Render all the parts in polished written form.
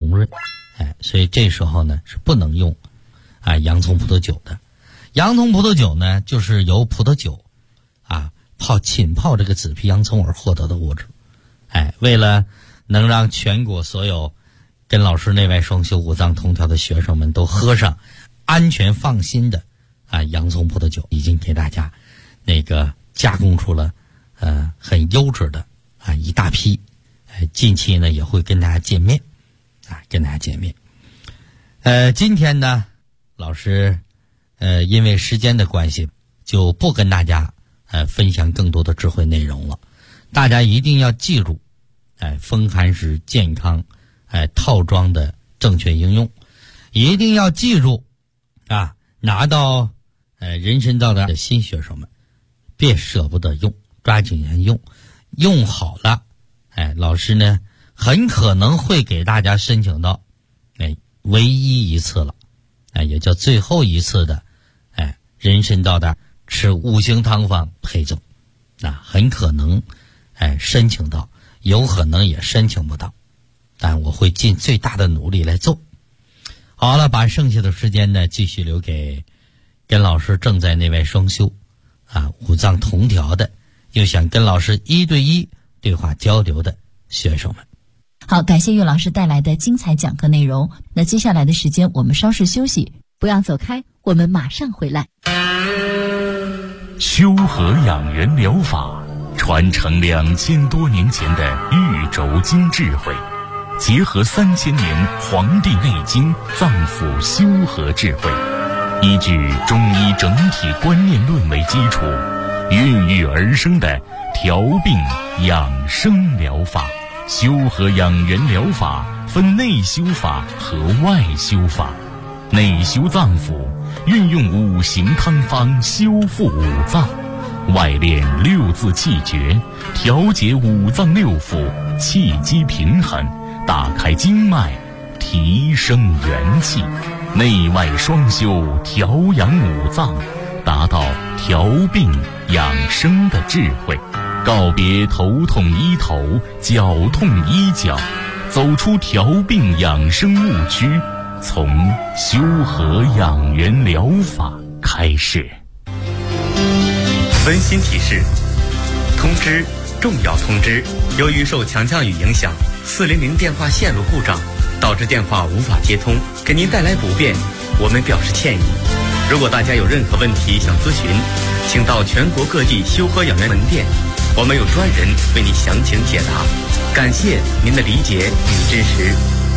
红润，所以这时候呢是不能用洋葱葡萄酒的。洋葱葡萄酒呢，就是由葡萄酒浸泡这个紫皮洋葱而获得的物质。为了能让全国所有跟老师内外双修五脏通调的学生们都喝上安全放心的洋葱葡萄酒，已经给大家加工出了很优质的一大批。近期呢也会跟大家见面今天呢老师因为时间的关系就不跟大家分享更多的智慧内容了。大家一定要记住风寒食健康套装的正确应用，一定要记住拿到人参道的新学生们别舍不得用，抓紧用好了老师呢很可能会给大家申请到唯一一次了也叫最后一次的人参道的吃五行汤方配赠，很可能申请到，有可能也申请不到，但我会尽最大的努力来做。好了，把剩下的时间呢继续留给跟老师正在内外双修五脏同调的，又想跟老师一对一对话交流的学生们。 好，感谢岳老师带来的精彩讲课内容。那接下来的时间我们稍事休息，不要走开，我们马上回来。 修和养元疗法传承2000多年前的玉轴经智慧，结合3000年《黄帝内经》脏腑修和智慧，依据中医整体观念论为基础，孕育而生的调病养生疗法。修和养元疗法分内修法和外修法。内修脏腑，运用五行汤方修复五脏；外练六字气诀，调节五脏六腑，气机平衡，打开经脉，提升元气。内外双修，调养五脏，达到调病养生的智慧。告别头痛医头，脚痛医脚，走出调病养生误区，从修和养元疗法开始。 温馨提示：通知，重要通知！由于受强降雨影响，400电话线路故障，导致电话无法接通，给您带来不便，我们表示歉意。如果大家有任何问题想咨询，请到全国各地修和养元门店，我们有专人为您详情解答。感谢您的理解与支持。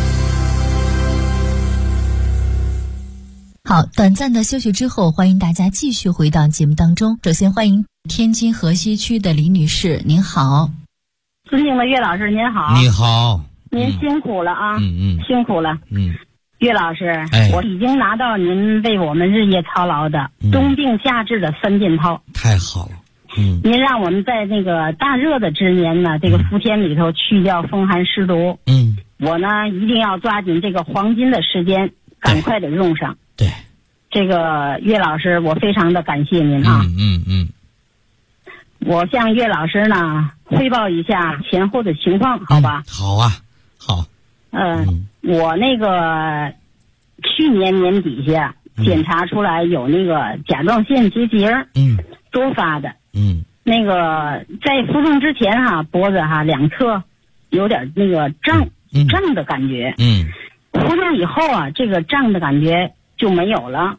好，短暂的休息之后，欢迎大家继续回到节目当中。首先欢迎天津河西区的李女士，您好。 尊敬的岳老师您好。 你好。 您辛苦了啊。辛苦了。岳老师，我已经拿到您为我们日夜操劳的冬病夏治的3件套。 太好了。 您让我们在那个大热的之年呢，这个伏天里头去掉风寒湿毒。我呢一定要抓紧这个黄金的时间，赶快的用上。 对， 这个岳老师，我非常的感谢您啊。我向岳老师呢汇报一下前后的情况，好吧？ 好啊，好。 我那个去年年底下检查出来有那个甲状腺结节，多发的。那个在服用之前脖子两侧有点那个胀的感觉。服用以后这个胀的感觉就没有了。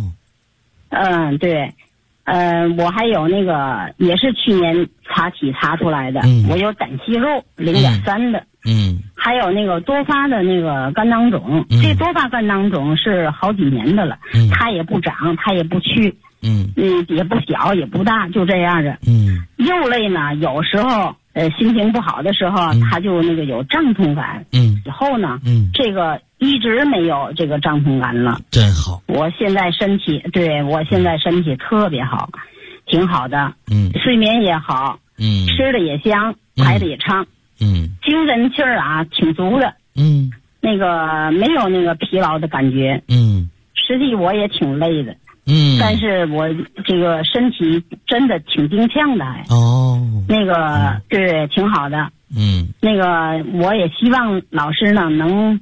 对。我还有那个也是去年查出来的，我有胆息肉0.3的。还有那个多发的那个肝囊肿，这多发肝囊肿是好几年的了，它也不长，它也不去，也不小也不大，就这样的。肉类呢，有时候心情不好的时候，它就那个有胀痛感。以后呢，这个一直没有这个胀痛感了。 真好。 我现在身体特别好，挺好的。睡眠也好，吃的也香，排的也畅。精神气儿挺足的。那个没有那个疲劳的感觉。实际我也挺累的。但是我这个身体真的挺精强的还。那个对，挺好的。那个我也希望老师呢能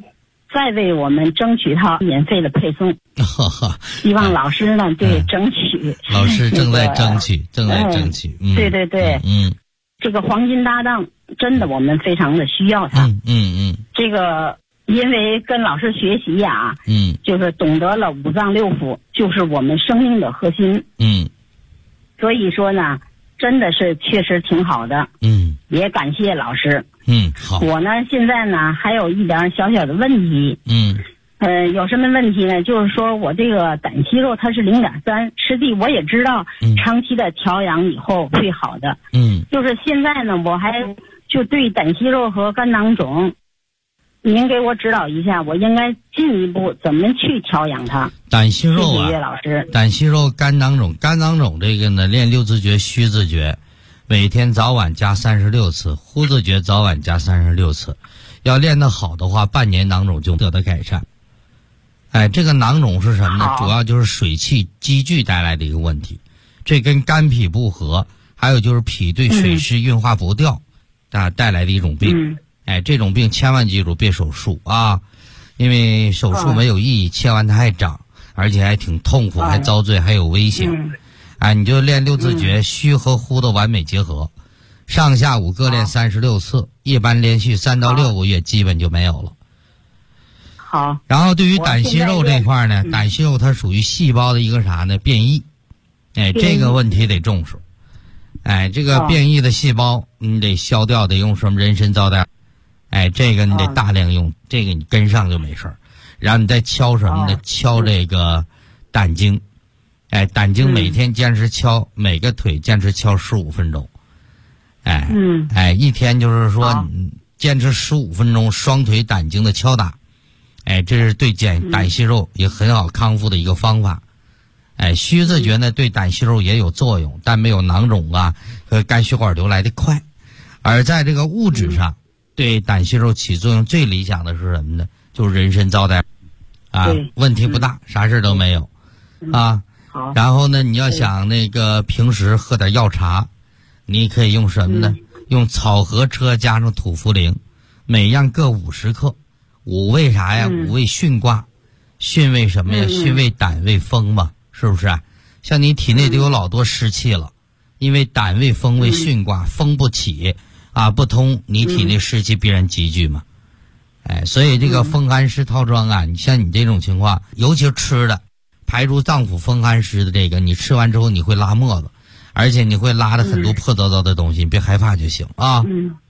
再为我们争取到免费的配送。希望老师呢，对，争取。 老师正在争取，正在争取。 对对对，这个黄金搭档真的我们非常的需要他。这个因为跟老师学习呀，就是懂得了五脏六腑，就是我们生命的核心。所以说呢，真的是确实挺好的。也感谢老师。 好。 我呢现在呢还有一点小小的问题。有什么问题呢？就是说我这个胆息肉它是0.3，师弟我也知道，长期的调养以后会好的。就是现在呢，我还就对胆息肉和肝囊肿，您给我指导一下，我应该进一步怎么去调养它？ 胆息肉啊， 谢谢岳老师。 胆息肉、肝囊肿这个呢，练六字诀、虚字诀，每天早晚加36次，呼字诀早晚加36次。要练得好的话，半年囊肿就得到改善。这个囊肿是什么呢？主要就是水气积聚带来的一个问题，这跟肝脾不和，还有就是脾对水湿运化不掉带来的一种病。这种病千万记住别手术啊，因为手术没有意义，切完它还长，而且还挺痛苦，还遭罪，还有危险。你就练六字诀，虚和呼的完美结合，上下午各练36次，一般连续3到6个月基本就没有了。 好。 然后对于胆息肉这块呢，胆息肉它属于细胞的一个啥呢？变异。这个问题得重视。这个变异的细胞你得消掉，得用什么人参皂苷。这个你得大量用，这个你跟上就没事儿。然后你再敲什么呢？敲这个胆经。胆经每天坚持敲，每个腿坚持敲15分钟。一天就是说坚持15分钟双腿胆经的敲打。这是对胆息肉也很好康复的一个方法。虚字诀呢对胆息肉也有作用，但没有囊肿和肝血管瘤来得快。而在这个物质上，对胆息肉起作用最理想的是什么呢？就是人参皂苷问题不大，啥事都没有。然后呢，你要想那个平时喝点药茶，你可以用什么呢？用草禾车加上土茯苓，每样各50克。五味啥呀？五味巽卦，巽为什么呀？巽为胆为风嘛，是不是？像你体内都有老多湿气了，因为胆为风为巽卦，风不起不通，你体内湿气必然积聚嘛。所以这个风寒湿套装你像你这种情况，尤其是吃的排出脏腑风寒湿的这个，你吃完之后你会拉沫子，而且你会拉的很多破糟糟的东西，你别害怕就行啊。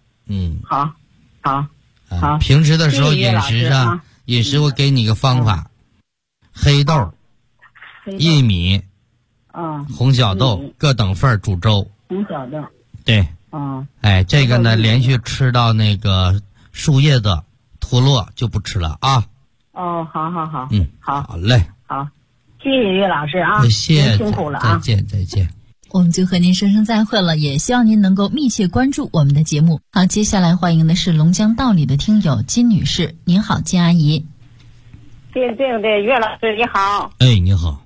好。 平时的时候饮食我给你个方法，黑豆、薏米、红小豆各等份煮粥。 红小豆。 对。这个呢连续吃到那个树叶子脱落就不吃了啊。 好。 好嘞。 好，谢谢岳老师啊。 谢谢， 辛苦了啊。 再见。 我们就和您说声再会了，也希望您能够密切关注我们的节目。好，接下来欢迎的是龙江道里的听友金女士。您好，金阿姨。 对，岳老师你好。 你好。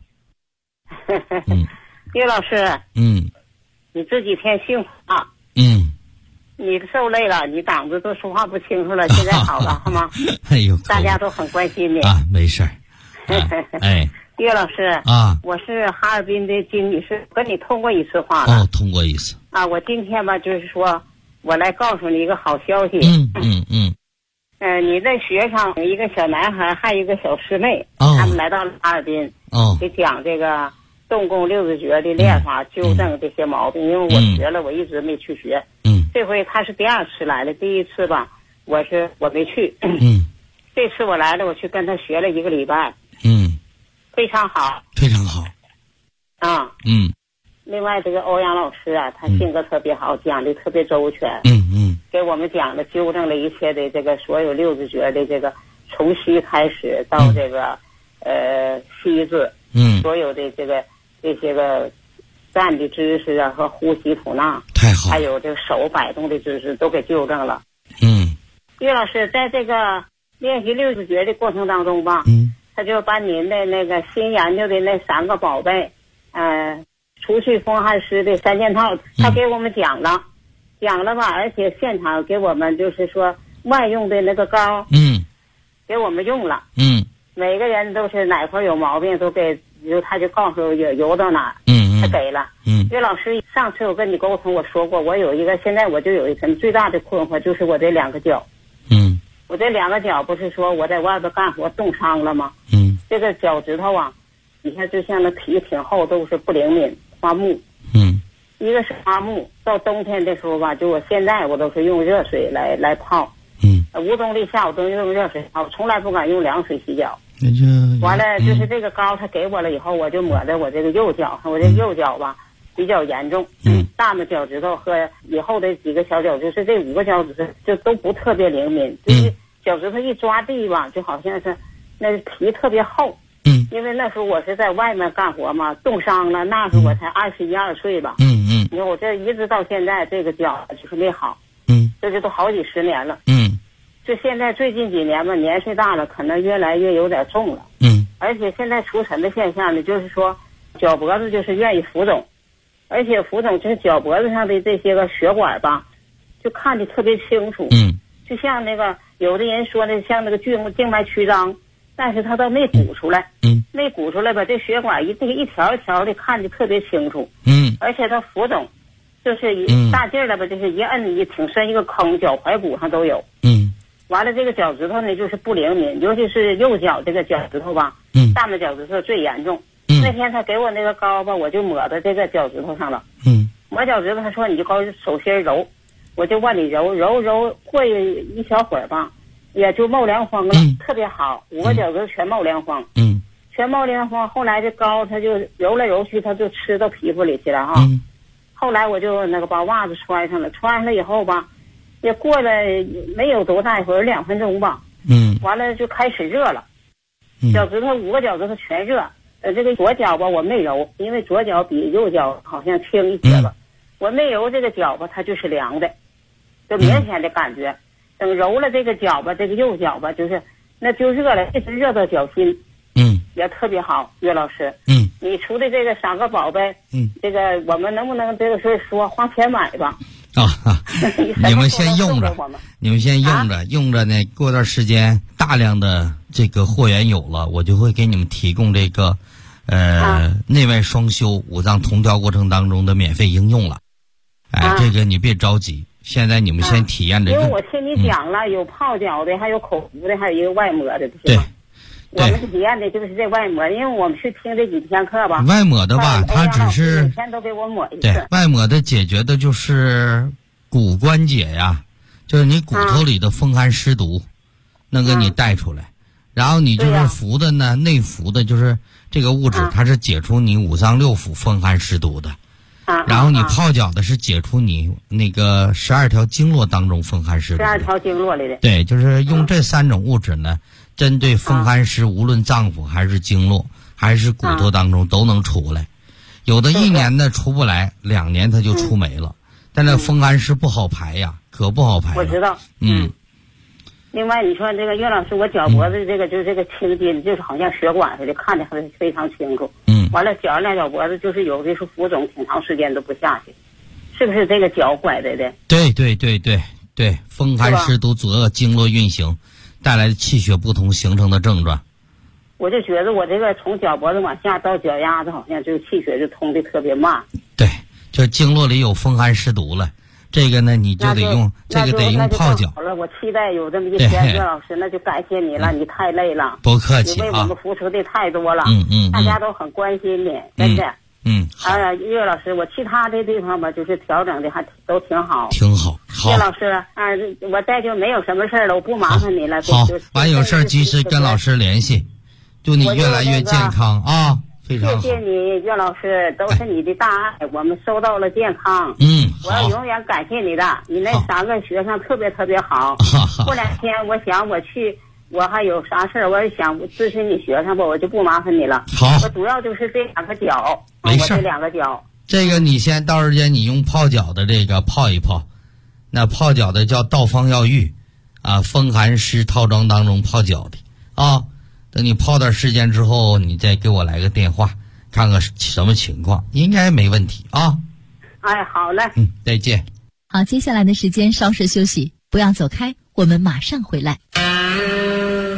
岳老师。你这几天幸福啊。你受累了，你嗓子都说话不清楚了，现在好了好吗？大家都很关心你没事儿。 岳老师我是哈尔滨的金女士，跟你通过一次话了。通过一次我今天吧，就是说我来告诉你一个好消息。你在学上有一个小男孩，还有一个小师妹，他们来到哈尔滨，给讲这个动功六字诀的练法，纠正这些毛病。因为我学了，我一直没去学。这回他是第2次来了，第1次吧，我没去。这次我来了，我去跟他学了1个礼拜。非常好。另外这个欧阳老师他性格特别好，讲的特别周全。给我们讲了纠正了一切的这个所有六字诀的这个从虚开始到这个虚字，所有的这些个站的姿势和呼吸吐纳， 太好， 还有这个手摆动的姿势都给纠正了。岳老师在这个练习六字诀的过程当中吧，他就把您的那个新研究的那3个宝贝，除去风寒湿的3件套，他给我们讲了吧，而且现场给我们就是说万用的那个膏， 给我们用了。每个人都是哪块有毛病都给，他就告诉邮到哪，他给了。岳老师，上次我跟你沟通，我说过，我有一个，现在我就有一层最大的困惑，就是我这2个脚。我这2个脚不是说我在外边干活冻伤了吗？这个脚趾头啊，底下就像那皮挺厚，都是不灵敏，发木。一个是发木，到冬天的时候吧，就我现在我都是用热水来泡。无冬立夏我都用热水泡，从来不敢用凉水洗脚。完了就是这个膏他给我了以后，我就抹在我这个右脚上，我这右脚吧比较严重。大的脚趾头和以后的几个小脚，就是这5个脚趾头就都不特别灵敏，就是脚趾头一抓地吧，就好像是那皮特别厚。因为那时候我是在外面干活嘛，冻伤了，那时候我才21、22岁吧。你看我这一直到现在这个脚就是没好。这都好几10年了。就现在最近几年吧，年岁大了，可能越来越有点重了。而且现在出尘的现象呢，就是说脚脖子就是愿意浮肿，而且浮肿就是脚脖子上的这些个血管吧，就看得特别清楚。就像那个有的人说的像那个静脉曲张，但是他都没鼓出来。没鼓出来吧，这血管一条一条的看得特别清楚。而且它浮肿，就是一大劲儿了吧，就是一摁一挺深一个坑，脚踝骨上都有。完了这个脚趾头呢就是不灵敏，尤其是右脚这个脚趾头吧，大拇脚趾头最严重。那天他给我那个膏吧，我就抹到这个脚趾头上了。抹脚趾头，他说你就高手心揉，我就往里揉，过一小会儿吧，也就冒凉风了，特别好，5个脚趾头全冒凉风。全冒凉风。后来这膏他就揉来揉去，他就吃到皮肤里去了哈。后来我就那个把袜子穿上了，穿上了以后吧，也过了没有多大一会儿，2分钟吧。完了就开始热了，脚趾头5个脚趾头全热。这个左脚吧我没揉，因为左脚比右脚好像轻一些吧。我没揉这个脚吧，它就是凉的，就明显的感觉。等揉了这个脚吧，这个右脚吧，就是那就热了，一直热到脚心。也特别好，岳老师。你出的这个3个宝贝，这个我们能不能这个是说花钱买吧？ 你们先用着，用着呢。过段时间大量的这个货源有了，我就会给你们提供这个内外双修5脏同调过程当中的免费应用了。这个你别着急，现在你们先体验着用。 因为我听你讲了，有泡脚的，还有口服的，还有一个外抹的，是吧？我们体验的就是这外抹，因为我们是听这几天课吧。 外抹的吧，它只是每天都给我抹一次。 对，外抹的解决的就是骨关节呀，就是你骨头里的风寒湿毒，能给你带出来。然后你就是服的呢，内服的就是这个物质，它是解除你5脏6腑风寒湿毒的。然后你泡脚的是解除你那个12条经络当中风寒湿毒。12 条经络里的。 对，就是用这3种物质呢，针对风寒湿，无论脏腑还是经络还是骨头当中都能出来。有的1年呢出不来，2年它就出没了。但那风寒湿不好排呀，可不好排。 我知道。另外，你说这个岳老师，我脚脖子这个就是这个青筋，就是好像血管似的，看得非常清楚。完了，脚脚脖子就是有的是浮肿，挺长时间都不下去，是不是这个脚拐的？ 对，风寒湿毒阻遏经络运行，带来的气血不通形成的症状。 我就觉得我这个从脚脖子往下到脚丫子，好像就气血就通的特别慢。 对，就经络里有风寒湿毒了。这个呢，你就得用这个得用泡脚。 好了，我期待有这么一天，岳老师，那就感谢你了，你太累了， 不客气你为我们付出的太多了，大家都很关心你，真的。岳老师，我其他的地方吧，就是调整的还都挺好， 好。 岳老师我再就没有什么事了，我不麻烦你了。 好，完有事及时跟老师联系，祝你越来越健康啊！非常好， 谢谢你，岳老师，都是你的大爱，我们收到了健康。我要永远感谢你的，你那3个学生特别好。过2天我想我还有啥事儿，我也想支持你学生吧，我就不麻烦你了。 好， 我主要就是这2个脚， 没事， 我这2个脚。 这个你先到时间你用泡脚的这个泡一泡，那泡脚的叫道方药浴风寒湿套装当中泡脚的等你泡段时间之后，你再给我来个电话，看看什么情况，应该没问题啊。 好嘞。 再见。 好，接下来的时间稍事休息，不要走开，我们马上回来。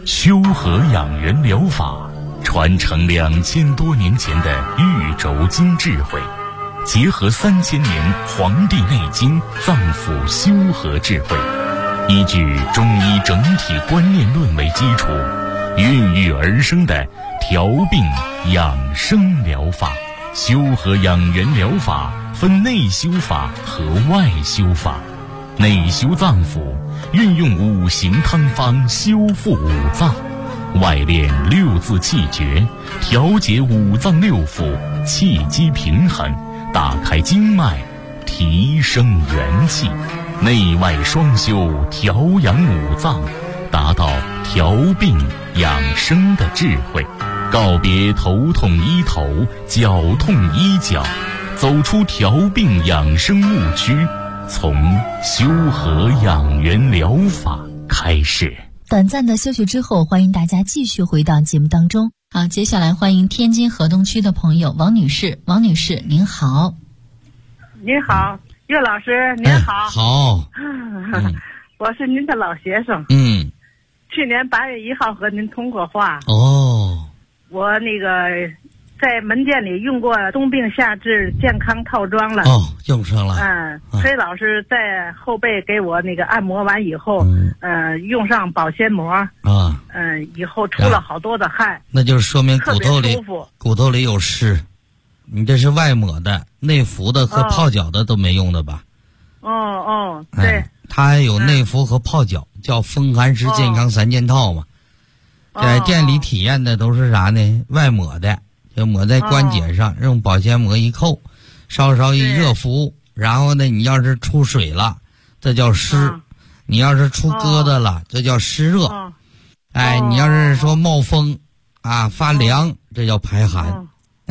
修和养元疗法传承2000多年前的玉轴经智慧，结合3000年《黄帝内经》脏腑修和智慧，依据中医整体观念论为基础，孕育而生的调病养生疗法。修和养元疗法分内修法和外修法。内修脏腑，运用5行汤方修复五脏；外练6字气诀，调节五脏六腑，气机平衡，打开经脉，提升元气。内外双修，调养五脏，达到调病养生的智慧。告别头痛医头，脚痛医脚，走出调病养生误区，从修和养元疗法开始。 短暂的休息之后，欢迎大家继续回到节目当中。好，接下来欢迎天津河东区的朋友王女士。王女士您好。 您好，岳老师您好。 好。 我是您的老学生。去年8月1号和您通过话。我在门店里用过冬病夏治健康套装了。 用上了。 崔老师在后背给我按摩完以后，用上保鲜膜。以后出了好多的汗。 那就是说明骨头里有湿。你这是外抹的，内服的和泡脚的都没用的吧？ 对。 它还有内服和泡脚，叫风寒湿健康3件套嘛。在店里体验的都是啥呢？外抹的，就抹在关节上，用保鲜膜一扣，稍稍一热敷，然后呢，你要是出水了，这叫湿；你要是出疙瘩了，这叫湿热。你要是说冒风发凉，这叫排寒。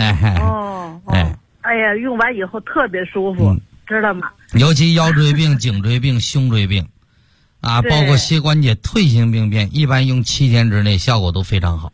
哎呀，用完以后特别舒服，知道吗？ 尤其腰椎病、颈椎病、胸椎病。包括膝关节退行病变，一般用7天之内效果都非常好。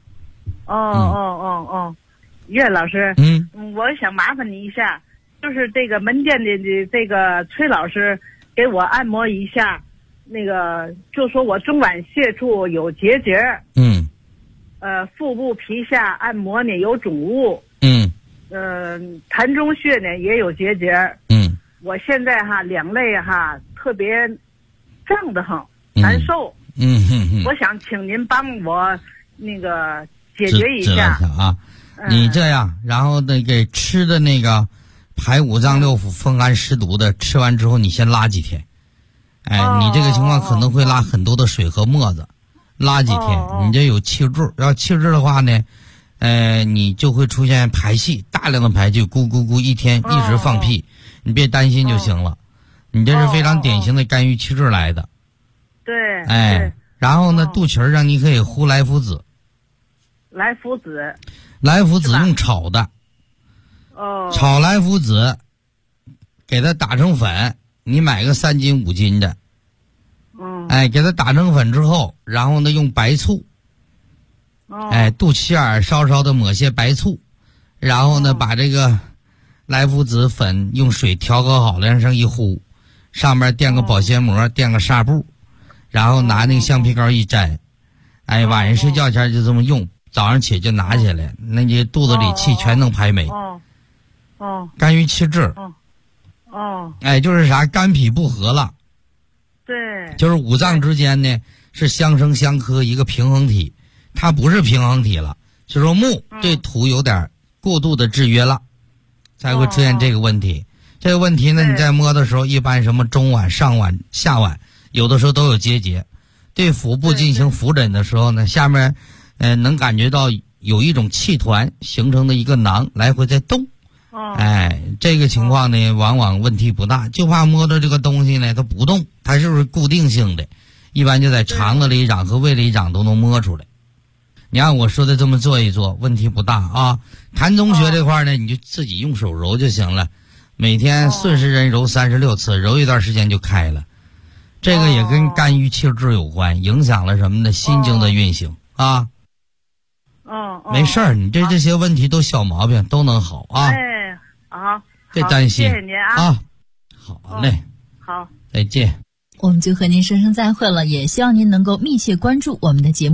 岳老师，我想麻烦你一下，就是这个门店的这个崔老师给我按摩一下，就说我中脘穴处有结节，腹部皮下按摩呢有肿物，膻中穴呢也有结节，我现在两肋特别胀得很，难受。我想请您帮我解决一下你这样，然后给吃的排五脏六腑、风寒湿毒的，吃完之后你先拉几天。你这个情况可能会拉很多的水和沫子，拉几天，你这有气滞。要气滞的话呢，你就会出现排气，大量的排气，咕咕咕，一天一直放屁，你别担心就行了。你这是非常典型的肝郁气滞来的。 对。 然后呢，肚脐上你可以敷来附子。 来附子用炒的。炒来附子，给它打成粉，你买个3斤5斤的。给它打成粉之后，然后呢用白醋。肚脐眼稍稍的抹些白醋，然后呢把这个来附子粉用水调和好了，往上一糊。上面垫个保鲜膜，垫个纱布，然后拿橡皮膏一粘，晚上睡觉前就这么用，早上起就拿起来，那你肚子里气全能排没。肝郁气滞。就是啥，肝脾不和了。 对。 就是五脏之间呢是相生相克一个平衡体，它不是平衡体了，就说木对土有点过度的制约了，才会出现这个问题。这个问题呢，你在摸的时候，一般什么中脘、上脘、下脘，有的时候都有结节。对腹部进行扶诊的时候呢，下面能感觉到有一种气团形成的一个囊来回在动。这个情况呢，往往问题不大，就怕摸到这个东西呢，它不动，它是不是固定性的？一般就在肠子里长和胃里长都能摸出来。你按我说的这么做一做，问题不大啊。膻中穴这块呢，你就自己用手揉就行了。每天顺时针揉36次，揉一段时间就开了。这个也跟肝郁气滞有关，影响了什么呢？心经的运行啊。没事儿，你这些问题都小毛病，都能好啊。 好， 别担心。 谢谢您啊。 好嘞。 好， 再见。 我们就和您说声再会了，也希望您能够密切关注我们的节目。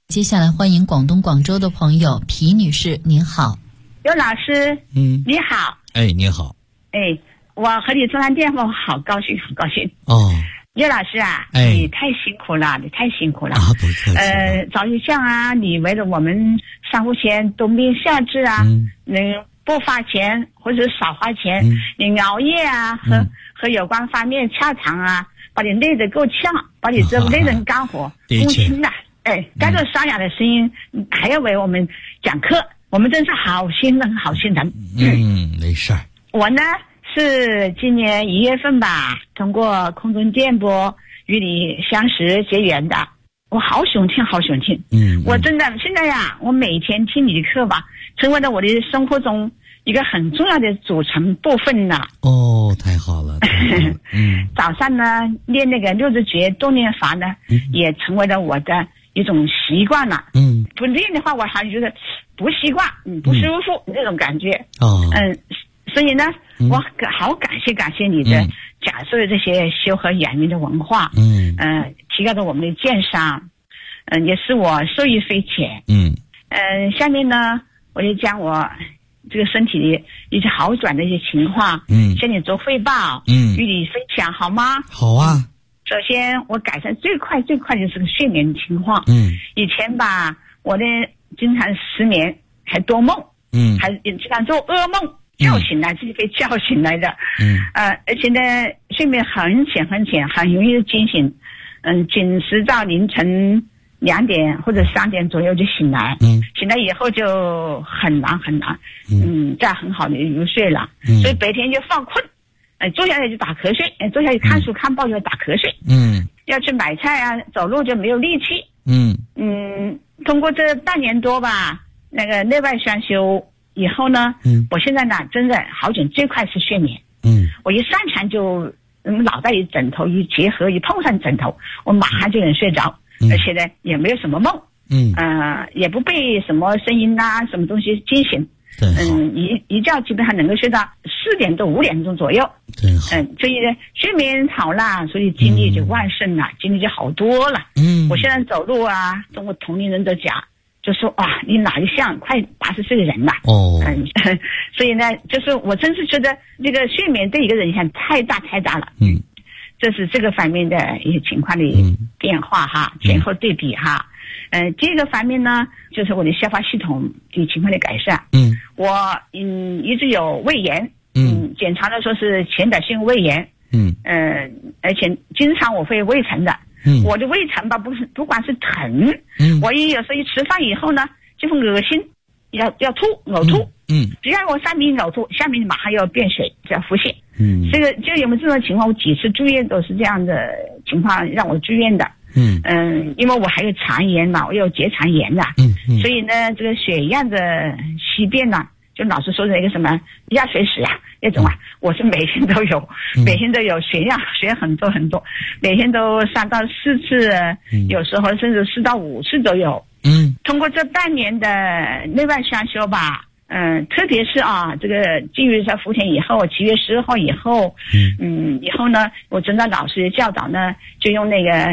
接下来欢迎广东广州的朋友皮女士，您好。 刘老师，你好。 哎，你好。 哎，我和你做完电话，我好高兴，好高兴。 哦， 刘老师啊，你太辛苦了，你太辛苦了。 啊，不客气。 早一向啊，你为了我们上户前冬病夏治啊，不花钱或者少花钱，你熬夜啊和有关方面洽谈啊，把你累得够呛，把你这累人干活工薪的。哎，带着沙哑的声音，还要为我们讲课，我们真是好心人，好心人。 没事儿。 我呢是今年1月份吧，通过空中电波与你相识结缘的。我好喜欢听，好喜欢听。我真的现在呀，我每天听你的课吧，成为了我的生活中一个很重要的组成部分了。 哦，太好了。 早上呢练那个60节动念法呢，也成为了我的一种习惯了。不练的话，我还觉得不习惯，不舒服那种感觉。所以呢，我好感谢你的讲述的这些修和养命的文化。提高了我们的鉴赏，也是我受益匪浅。下面呢，我就将我这个身体的一些好转的一些情况，向你做汇报，与你分享好吗？ 好啊。 首先，我改善最快就是个睡眠情况。以前吧，我呢经常失眠，还多梦，还经常做噩梦，叫醒来自己被叫醒来的。而且呢，睡眠很浅，很容易惊醒。仅是到凌晨2点或者3点左右就醒来。醒来以后就很难，再很好的入睡了。所以白天就犯困。坐下来就打瞌睡，坐下来看书看报就打瞌睡。要去买菜啊，走路就没有力气。通过这半年多吧，那个内外双修以后呢，我现在呢真的好转，最快是睡眠。我一上床就脑袋与枕头一结合，一碰上枕头，我马上就能睡着，而且呢也没有什么梦。也不被什么声音啊什么东西惊醒。一觉基本上能够睡到4点多5点钟左右。所以呢睡眠好了，所以精力就旺盛了，精力就好多了。我现在走路啊，跟我同龄人都讲，就说哇，你哪一像快80岁的人了。所以呢，就是我真是觉得这个睡眠对一个人影响太大了。这是这个方面的一些情况的变化哈，前后对比哈。第一个方面呢，就是我的消化系统的情况的改善。我一直有胃炎，检查的说是前导性胃炎。而且经常我会胃疼的。我的胃疼吧，不管是疼，我有时候一吃饭以后呢，就会恶心，要吐呕吐。只要我上面呕吐，下面马上要变水，要腹泻。这个就有没有这种情况？我几次住院都是这样的情况让我住院的。因为我还有肠炎嘛，我有结肠炎的。所以呢，这个血样的稀便呢，就老是说那个什么压水屎啊那种啊，我是每天都有，血样血很多，每天都3到4次，有时候甚至4到5次都有。通过这半年的内外双修吧，特别是啊，这个进入在福田以后，7月12号以后，以后呢，我遵照老师的教导呢，就用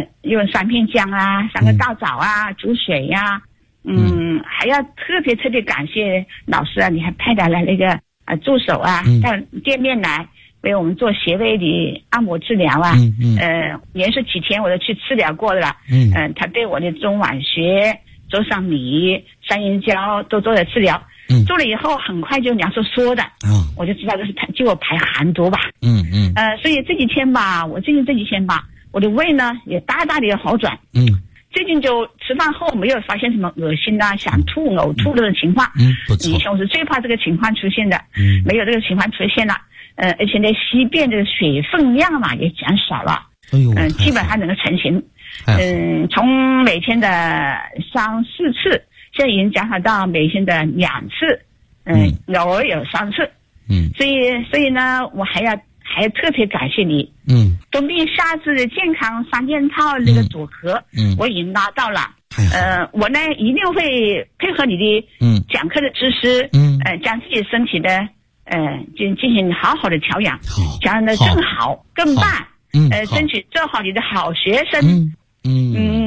3片姜啊，3个大枣啊，煮水呀。还要特别感谢老师啊，你还派来了那个助手啊，到店面来为我们做穴位的按摩治疗啊。连续几天我都去治疗过了。他对我的中脘穴、周上米、三阴交都做了治疗。做了以后很快就凉缩的。我就知道这是就我排寒毒吧。所以这几天吧，我的胃呢也大大的好转。最近就吃饭后没有发现什么恶心啊、想吐、呕吐的情况。以前我是最怕这个情况出现的。没有这个情况出现了。而且呢，稀便的水分量嘛也减少了。基本上能够成型。从每天的3、4次，现在已经减少到每天的2次。偶尔有3次。所以呢，我还要特别感谢你。冬病夏治的健康3件套那个组合，我已经拿到了。我呢一定会配合你的讲课的知识，将自己身体的进行好好的调养，调养的更好更棒。争取做好你的好学生。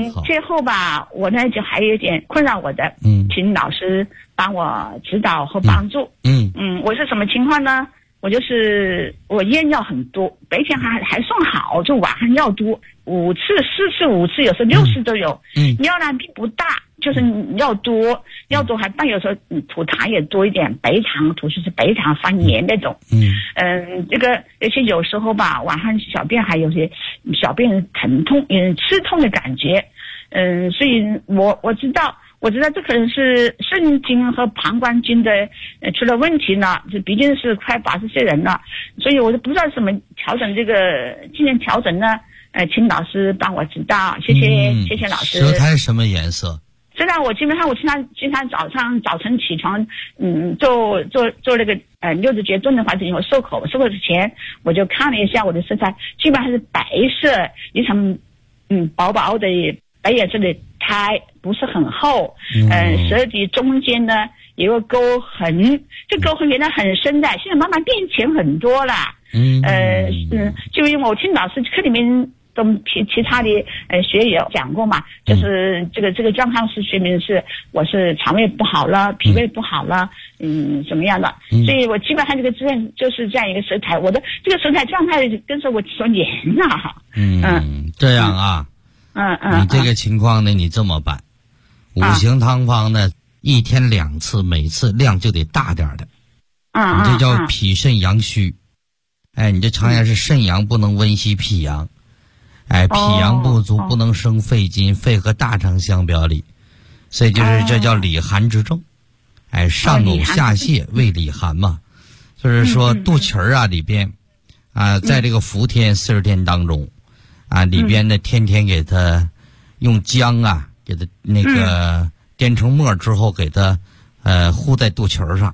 最后吧，我呢就还有一点困扰我的，请老师帮我指导和帮助。我是什么情况呢？我就是我验药很多，白天还算好，就晚上药多，4次5次，有时候6次都有。药量并不大，就是药多还伴有时候吐痰也多一点，白糖吐就是白糖发黏那种。这个而且有时候吧，晚上小便还有些小便疼痛，刺痛的感觉。所以我知道这可能是肾经和膀胱经的出了问题呢，这毕竟是快80岁人了，所以我就不知道怎么调整这个进行调整呢。请老师帮我指导，谢谢老师。 舌苔什么颜色？ 虽然我经常早晨起床，做那个六字诀炖的话，等于我漱口之前，我就看了一下我的舌苔，基本上是白色，一层薄薄的白颜色的苔，不是很厚。舌底中间呢有个沟痕，这沟痕原来很深的，现在慢慢变浅很多了。就因为我听老师课里面跟其他的学友讲过嘛，就是这个状况是说明是我是肠胃不好了，脾胃不好了，什么样的，所以我基本上这个就是这样一个舌苔，我的这个舌苔状态跟着我说黏了。 这样啊。你这个情况呢，你这么办，五行汤方呢，1天2次，每次量就得大点的。你这叫脾肾阳虚。你这常言是肾阳不能温煦脾阳。脾阳不足不能生肺经，肺和大肠相表里，所以就是这叫里寒之症。上呕下泻胃里寒嘛，就是说肚脐啊里边在这个伏天40天当中里边呢天天给它用姜给它那个颠成沫之后给它糊在肚脐上。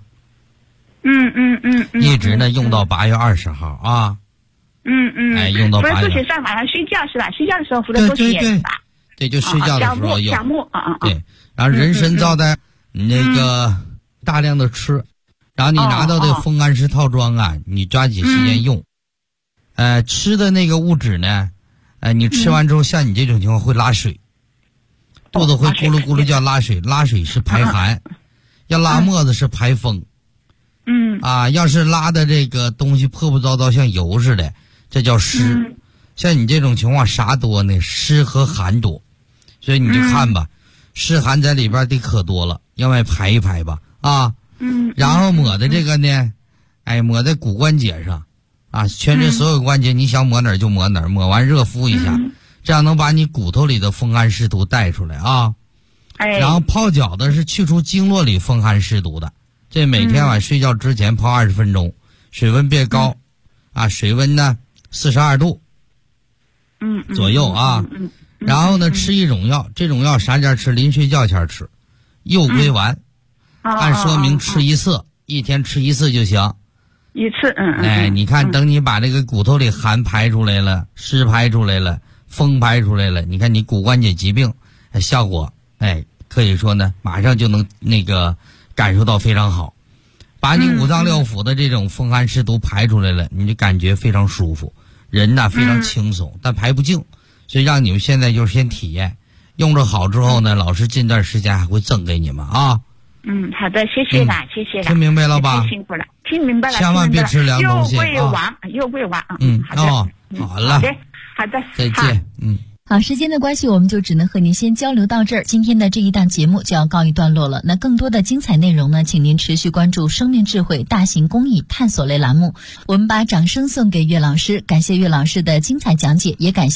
一直呢用到8月20号啊。用到8月。 不是肚脐上晚上睡觉是吧？睡觉的时候敷的多点吧？对， 就睡觉的时候用。 小木对，然后人参皂的那个大量的吃，然后你拿到的风干石套装你抓紧时间用。吃的那个物质呢，你吃完之后像你这种情况会拉水，肚子会咕噜咕噜叫拉水，拉水是排寒，要拉沫子是排风。要是拉的这个东西破破糟糟像油似的，这叫湿。像你这种情况啥多呢？湿和寒多，所以你就看吧，湿寒在里边的可多了，要不然排一排吧然后抹的这个呢，抹在骨关节上全身所有关节，你想抹哪儿就抹哪儿，抹完热敷一下，这样能把你骨头里的风寒湿毒带出来然后泡脚的是去除经络里风寒湿毒的，这每天晚睡觉之前泡20分钟，水温别高水温呢42度左右然后呢吃一种药，这种药啥前吃？临睡觉前吃，右归丸。按说明吃1次，1天吃1次就行。 1次你看等你把这个骨头里寒排出来了，湿排出来了，风排出来了，你看你骨关节疾病效果可以说呢马上就能那个感受到非常好，把你五脏六腑的这种风寒湿毒排出来了，你就感觉非常舒服，人呢非常轻松，但排不净，所以让你们现在就是先体验，用着好之后呢，老师近段时间还会赠给你们好的，谢谢了，谢谢了。 听明白了吧？ 太辛苦了，听明白了。 千万别吃凉东西又贵王。好的。 好了， 好的， 再见。 好，时间的关系，我们就只能和您先交流到这儿。今天的这一档节目就要告一段落了。那更多的精彩内容呢，请您持续关注生命智慧大型公益探索类栏目。我们把掌声送给岳老师，感谢岳老师的精彩讲解，也感谢